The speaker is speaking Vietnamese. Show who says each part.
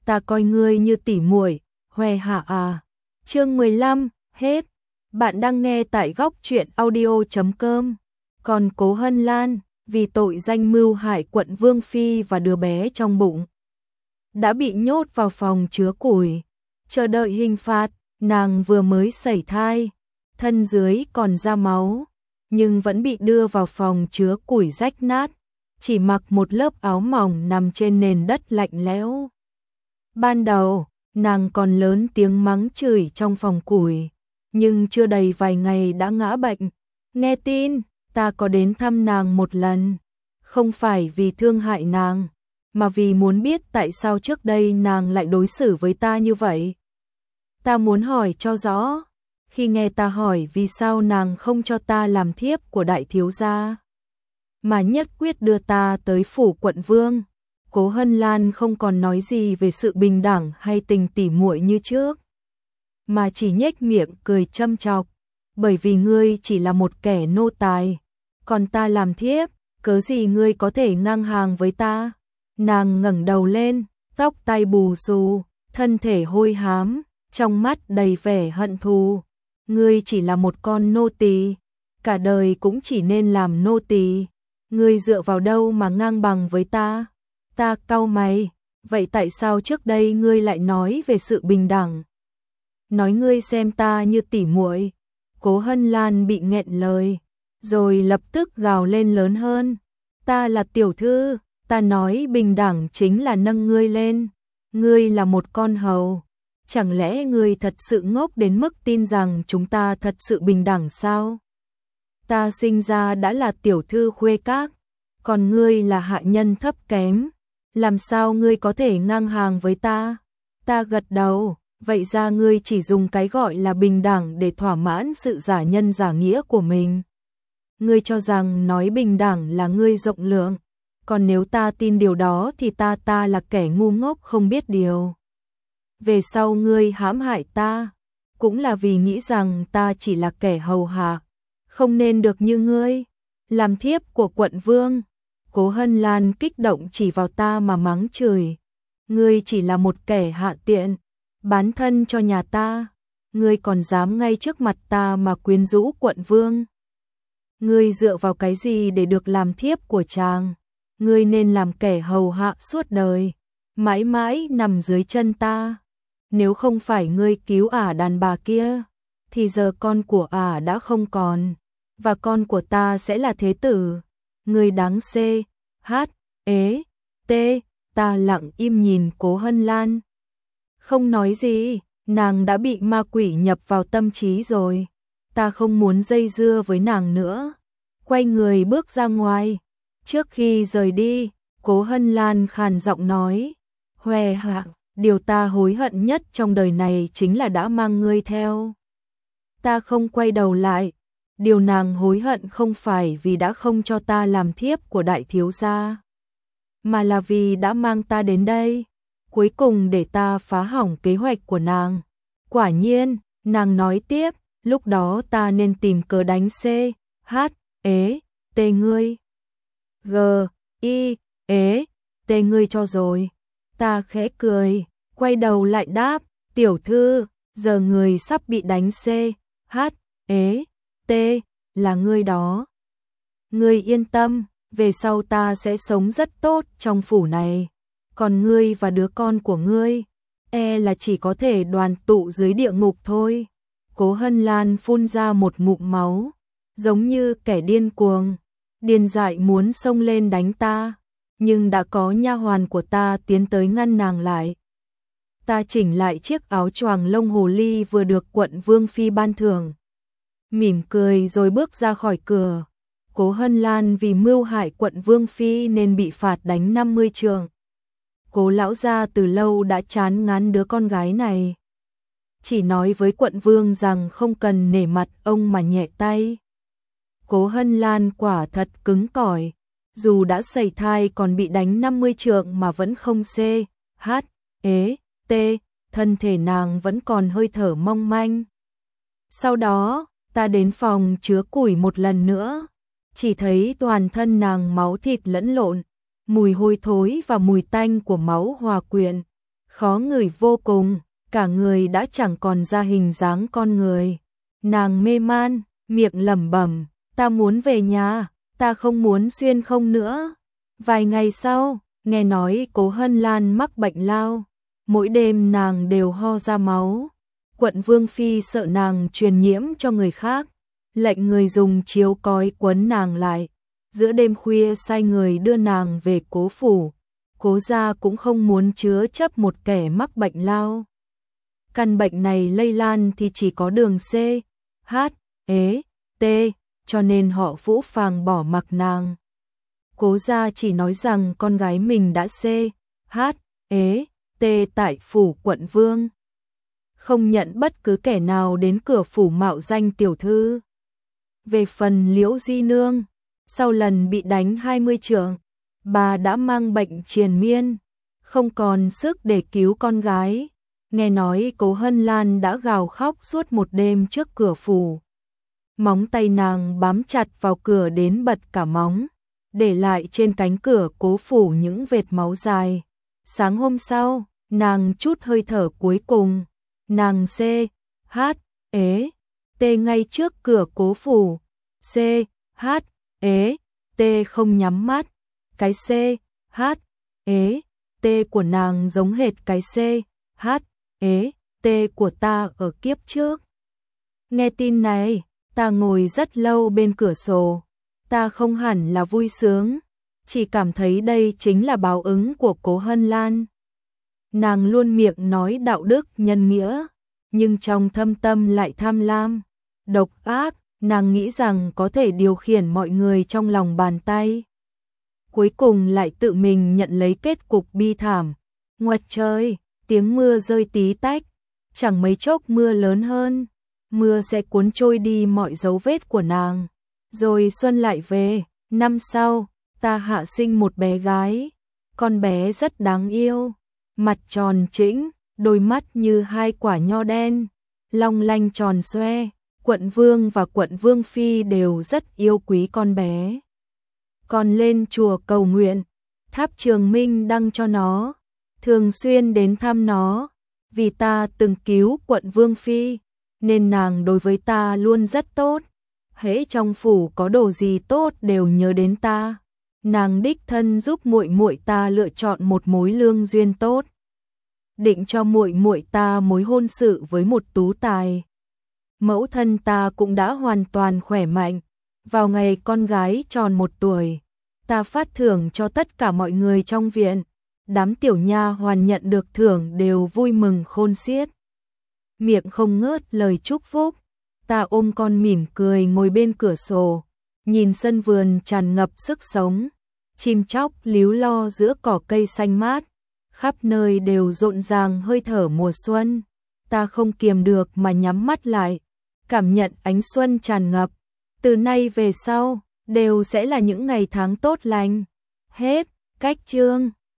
Speaker 1: ta coi ngươi như tỉ muội, hoe hạ à. Chương 15, hết. Bạn đang nghe tại góc truyện audio.com. Còn Cố Hân Lan, vì tội danh mưu hại quận Vương Phi và đứa bé trong bụng, đã bị nhốt vào phòng chứa củi, chờ đợi hình phạt. Nàng vừa mới sẩy thai, thân dưới còn ra máu, nhưng vẫn bị đưa vào phòng chứa củi rách nát, chỉ mặc một lớp áo mỏng nằm trên nền đất lạnh lẽo. Ban đầu, nàng còn lớn tiếng mắng chửi trong phòng củi, nhưng chưa đầy vài ngày đã ngã bệnh. Nghe tin, ta có đến thăm nàng một lần, không phải vì thương hại nàng, mà vì muốn biết tại sao trước đây nàng lại đối xử với ta như vậy. Ta muốn hỏi cho rõ. Khi nghe ta hỏi vì sao nàng không cho ta làm thiếp của đại thiếu gia, mà nhất quyết đưa ta tới phủ quận vương, Cố Hân Lan không còn nói gì về sự bình đẳng hay tình tỉ muội như trước, mà chỉ nhếch miệng cười châm chọc. Bởi vì ngươi chỉ là một kẻ nô tài, còn ta làm thiếp, cớ gì ngươi có thể ngang hàng với ta? Nàng ngẩng đầu lên, tóc tai bù xù, thân thể hôi hám, trong mắt đầy vẻ hận thù. Ngươi chỉ là một con nô tỳ, cả đời cũng chỉ nên làm nô tỳ. Ngươi dựa vào đâu mà ngang bằng với ta? Ta cau mày, vậy tại sao trước đây ngươi lại nói về sự bình đẳng? Nói ngươi xem ta như tỉ muội. Cố Hân Lan bị nghẹn lời, rồi lập tức gào lên lớn hơn. Ta là tiểu thư, ta nói bình đẳng chính là nâng ngươi lên. Ngươi là một con hầu. Chẳng lẽ ngươi thật sự ngốc đến mức tin rằng chúng ta thật sự bình đẳng sao? Ta sinh ra đã là tiểu thư khuê các, còn ngươi là hạ nhân thấp kém. Làm sao ngươi có thể ngang hàng với ta? Ta gật đầu, vậy ra ngươi chỉ dùng cái gọi là bình đẳng để thỏa mãn sự giả nhân giả nghĩa của mình. Ngươi cho rằng nói bình đẳng là ngươi rộng lượng, còn nếu ta tin điều đó thì ta là kẻ ngu ngốc không biết điều. Về sau ngươi hãm hại ta, cũng là vì nghĩ rằng ta chỉ là kẻ hầu hạ, không nên được như ngươi, làm thiếp của quận vương. Cố Hân Lan kích động chỉ vào ta mà mắng chửi. Ngươi chỉ là một kẻ hạ tiện, bán thân cho nhà ta, ngươi còn dám ngay trước mặt ta mà quyến rũ quận vương. Ngươi dựa vào cái gì để được làm thiếp của chàng? Ngươi nên làm kẻ hầu hạ suốt đời, mãi mãi nằm dưới chân ta. Nếu không phải ngươi cứu đàn bà kia, thì giờ con của đã không còn, và con của ta sẽ là thế tử. Ngươi đáng ta lặng im nhìn Cố Hân Lan, không nói gì. Nàng đã bị ma quỷ nhập vào tâm trí rồi. Ta không muốn dây dưa với nàng nữa, quay người bước ra ngoài. Trước khi rời đi, Cố Hân Lan khàn giọng nói, hoe hạ, điều ta hối hận nhất trong đời này chính là đã mang ngươi theo. Ta không quay đầu lại. Điều nàng hối hận không phải vì đã không cho ta làm thiếp của đại thiếu gia, mà là vì đã mang ta đến đây, cuối cùng để ta phá hỏng kế hoạch của nàng. Quả nhiên, nàng nói tiếp, lúc đó ta nên tìm cớ đánh ngươi. Ngươi cho rồi. Ta khẽ cười, quay đầu lại đáp, tiểu thư, giờ người sắp bị đánh là ngươi đó. Ngươi yên tâm, về sau ta sẽ sống rất tốt trong phủ này, còn ngươi và đứa con của ngươi, là chỉ có thể đoàn tụ dưới địa ngục thôi. Cố Hân Lan phun ra một ngụm máu, giống như kẻ điên cuồng, điên dại muốn xông lên đánh ta, nhưng đã có nha hoàn của ta tiến tới ngăn nàng lại. Ta chỉnh lại chiếc áo choàng lông hồ ly vừa được quận Vương Phi ban thưởng, mỉm cười rồi bước ra khỏi cửa. Cố Hân Lan vì mưu hại quận Vương Phi nên bị phạt đánh 50 trượng. Cố lão gia từ lâu đã chán ngán đứa con gái này, chỉ nói với quận vương rằng không cần nể mặt ông mà nhẹ tay. Cố Hân Lan quả thật cứng cỏi, dù đã sẩy thai còn bị đánh 50 trượng mà vẫn không thân thể nàng vẫn còn hơi thở mong manh. Sau đó, ta đến phòng chứa củi một lần nữa, chỉ thấy toàn thân nàng máu thịt lẫn lộn, mùi hôi thối và mùi tanh của máu hòa quyện, khó ngửi vô cùng, cả người đã chẳng còn ra hình dáng con người. Nàng mê man, miệng lẩm bẩm, ta muốn về nhà, ta không muốn xuyên không nữa. Vài ngày sau, nghe nói Cố Hân Lan mắc bệnh lao, mỗi đêm nàng đều ho ra máu. Quận Vương Phi sợ nàng truyền nhiễm cho người khác, lệnh người dùng chiếu cói quấn nàng lại. Giữa đêm khuya sai người đưa nàng về Cố phủ. Cố gia cũng không muốn chứa chấp một kẻ mắc bệnh lao. Căn bệnh này lây lan thì chỉ có đường C, H, E, T, cho nên họ Vũ phàng bỏ mặc nàng. Cố gia chỉ nói rằng con gái mình đã C, H, E, T tại phủ quận Vương. Không nhận bất cứ kẻ nào đến cửa phủ mạo danh tiểu thư. Về phần Liễu Di Nương, sau lần bị đánh 20 chưởng, bà đã mang bệnh triền miên, không còn sức để cứu con gái. Nghe nói Cố Hân Lan đã gào khóc suốt một đêm trước cửa phủ. Móng tay nàng bám chặt vào cửa đến bật cả móng, để lại trên cánh cửa Cố phủ những vệt máu dài. Sáng hôm sau, nàng chút hơi thở cuối cùng, nàng C, H, E, T ngay trước cửa Cố phủ. C, H, E, T không nhắm mắt. Cái C, H, E, T của nàng giống hệt cái C, H, E, T của ta ở kiếp trước. Nghe tin này, ta ngồi rất lâu bên cửa sổ. Ta không hẳn là vui sướng, chỉ cảm thấy đây chính là báo ứng của Cố Hân Lan. Nàng luôn miệng nói đạo đức nhân nghĩa, nhưng trong thâm tâm lại tham lam, độc ác. Nàng nghĩ rằng có thể điều khiển mọi người trong lòng bàn tay. Cuối cùng lại tự mình nhận lấy kết cục bi thảm. Ngoặt trời, tiếng mưa rơi tí tách, chẳng mấy chốc mưa lớn hơn. Mưa sẽ cuốn trôi đi mọi dấu vết của nàng. Rồi xuân lại về, năm sau, ta hạ sinh một bé gái. Con bé rất đáng yêu, mặt tròn trĩnh, đôi mắt như hai quả nho đen, long lanh tròn xoe. Quận Vương và Quận Vương Phi đều rất yêu quý con bé. Còn lên chùa cầu nguyện, tháp Trường Minh đăng cho nó, thường xuyên đến thăm nó. Vì ta từng cứu Quận Vương Phi, nên nàng đối với ta luôn rất tốt. Hễ trong phủ có đồ gì tốt đều nhớ đến ta. Nàng đích thân giúp muội muội ta lựa chọn một mối lương duyên tốt, định cho muội muội ta mối hôn sự với một tú tài. Mẫu thân ta cũng đã hoàn toàn khỏe mạnh. Vào ngày con gái tròn 1 tuổi, ta phát thưởng cho tất cả mọi người trong viện. Đám tiểu nha hoàn nhận được thưởng đều vui mừng khôn xiết, miệng không ngớt lời chúc phúc. Ta ôm con mỉm cười ngồi bên cửa sổ, nhìn sân vườn tràn ngập sức sống, chim chóc líu lo giữa cỏ cây xanh mát, khắp nơi đều rộn ràng hơi thở mùa xuân. Ta không kiềm được mà nhắm mắt lại, cảm nhận ánh xuân tràn ngập. Từ nay về sau, đều sẽ là những ngày tháng tốt lành. Hết, cách chương.